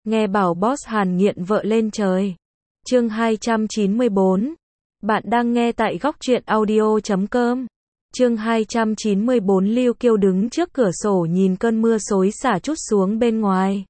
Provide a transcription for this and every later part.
Nghe bảo boss Hàn nghiện vợ lên trời. Chương 294. Bạn đang nghe tại góc truyện audio.com. Chương 294. Lưu Kiêu đứng trước cửa sổ nhìn cơn mưa xối xả trút xuống bên ngoài.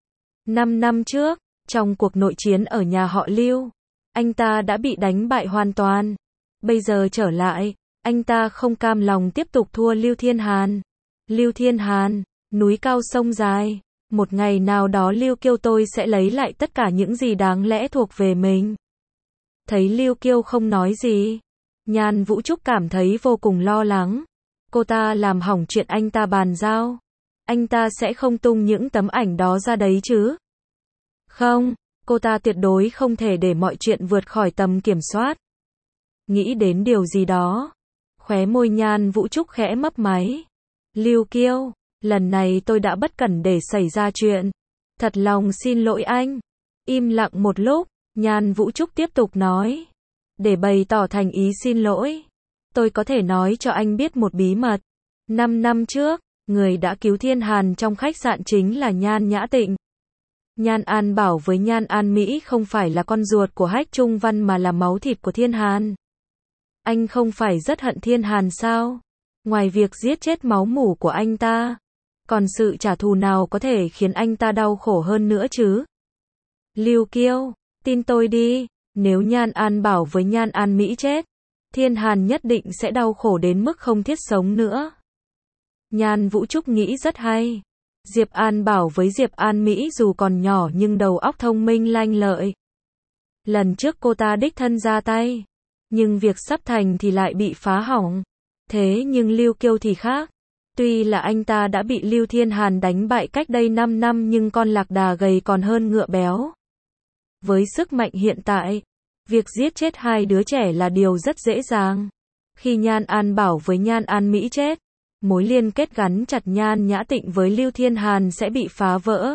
5 năm trước, trong cuộc nội chiến ở nhà họ Lưu, anh ta đã bị đánh bại hoàn toàn. Bây giờ trở lại, anh ta không cam lòng tiếp tục thua Lưu Thiên Hàn. Lưu Thiên Hàn, núi cao sông dài. Một ngày nào đó Lưu Kiêu tôi sẽ lấy lại tất cả những gì đáng lẽ thuộc về mình. Thấy Lưu Kiêu không nói gì, Nhan Vũ Trúc cảm thấy vô cùng lo lắng. Cô ta làm hỏng chuyện anh ta bàn giao. Anh ta sẽ không tung những tấm ảnh đó ra đấy chứ? Không, cô ta tuyệt đối không thể để mọi chuyện vượt khỏi tầm kiểm soát. Nghĩ đến điều gì đó, khóe môi Nhan Vũ Trúc khẽ mấp máy. Lưu Kiêu, lần này tôi đã bất cẩn để xảy ra chuyện. Thật lòng xin lỗi anh. Im lặng một lúc, Nhan Vũ Trúc tiếp tục nói. Để bày tỏ thành ý xin lỗi, tôi có thể nói cho anh biết một bí mật. 5 năm trước, người đã cứu Thiên Hàn trong khách sạn chính là Nhan Nhã Tịnh. Nhan An Bảo với Nhan An Mỹ không phải là con ruột của Hách Trung Văn mà là máu thịt của Thiên Hàn. Anh không phải rất hận Thiên Hàn sao? Ngoài việc giết chết máu mủ của anh ta, còn sự trả thù nào có thể khiến anh ta đau khổ hơn nữa chứ? Lưu Kiêu, tin tôi đi, nếu Nhan An Bảo với Nhan An Mỹ chết, Thiên Hàn nhất định sẽ đau khổ đến mức không thiết sống nữa. Nhan Vũ Trúc nghĩ rất hay. Diệp An Bảo với Diệp An Mỹ dù còn nhỏ nhưng đầu óc thông minh lanh lợi. Lần trước cô ta đích thân ra tay, nhưng việc sắp thành thì lại bị phá hỏng. Thế nhưng Lưu Kiêu thì khác. Tuy là anh ta đã bị Lưu Thiên Hàn đánh bại cách đây 5 năm nhưng con lạc đà gầy còn hơn ngựa béo. Với sức mạnh hiện tại, việc giết chết hai đứa trẻ là điều rất dễ dàng. Khi Nhan An Bảo với Nhan An Mỹ chết, mối liên kết gắn chặt Nhan Nhã Tịnh với Lưu Thiên Hàn sẽ bị phá vỡ.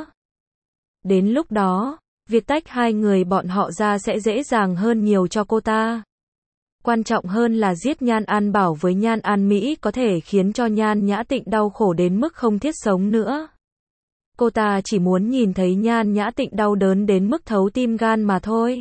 Đến lúc đó, việc tách hai người bọn họ ra sẽ dễ dàng hơn nhiều cho cô ta. Quan trọng hơn là giết Nhan An Bảo với Nhan An Mỹ có thể khiến cho Nhan Nhã Tịnh đau khổ đến mức không thiết sống nữa. Cô ta chỉ muốn nhìn thấy Nhan Nhã Tịnh đau đớn đến mức thấu tim gan mà thôi.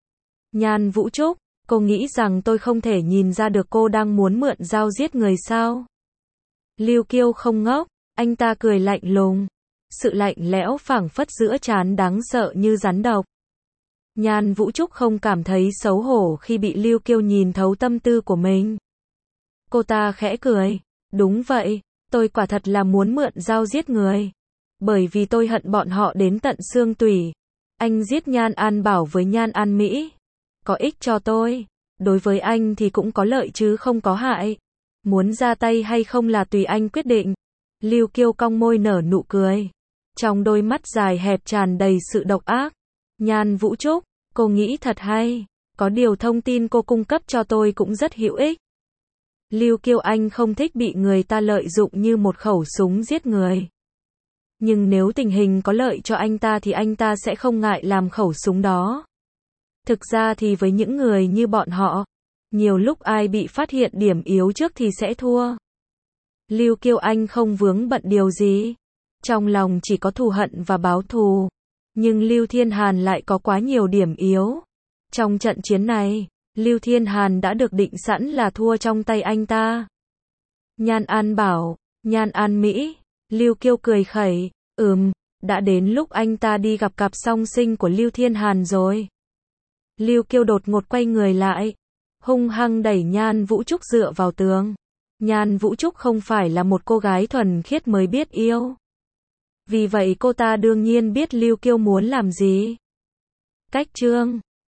Nhan Vũ Trúc, cô nghĩ rằng tôi không thể nhìn ra được cô đang muốn mượn dao giết người sao? Lưu Kiêu không ngốc, anh ta cười lạnh lùng. Sự lạnh lẽo phảng phất giữa trán đáng sợ như rắn độc. Nhan Vũ Trúc không cảm thấy xấu hổ khi bị Lưu Kiêu nhìn thấu tâm tư của mình. Cô ta khẽ cười. Đúng vậy, tôi quả thật là muốn mượn dao giết người. Bởi vì tôi hận bọn họ đến tận xương tủy. Anh giết Nhan An Bảo với Nhan An Mỹ. Có ích cho tôi. Đối với anh thì cũng có lợi chứ không có hại. Muốn ra tay hay không là tùy anh quyết định. Lưu Kiêu cong môi nở nụ cười. Trong đôi mắt dài hẹp tràn đầy sự độc ác. Nhan Vũ Trúc, cô nghĩ thật hay. Có điều thông tin cô cung cấp cho tôi cũng rất hữu ích. Lưu Kiêu anh không thích bị người ta lợi dụng như một khẩu súng giết người. Nhưng nếu tình hình có lợi cho anh ta thì anh ta sẽ không ngại làm khẩu súng đó. Thực ra thì với những người như bọn họ, nhiều lúc ai bị phát hiện điểm yếu trước thì sẽ thua. Lưu Kiêu anh không vướng bận điều gì. Trong lòng chỉ có thù hận và báo thù. Nhưng Lưu Thiên Hàn lại có quá nhiều điểm yếu. Trong trận chiến này, Lưu Thiên Hàn đã được định sẵn là thua trong tay anh ta. Nhan An Bảo, Nhan An Mỹ, Lưu Kiêu cười khẩy. Đã đến lúc anh ta đi gặp cặp song sinh của Lưu Thiên Hàn rồi. Lưu Kiêu đột ngột quay người lại, hung hăng đẩy Nhan Vũ Trúc dựa vào tường. Nhan Vũ Trúc không phải là một cô gái thuần khiết mới biết yêu. Vì vậy cô ta đương nhiên biết Lưu Kiêu muốn làm gì. Cách chương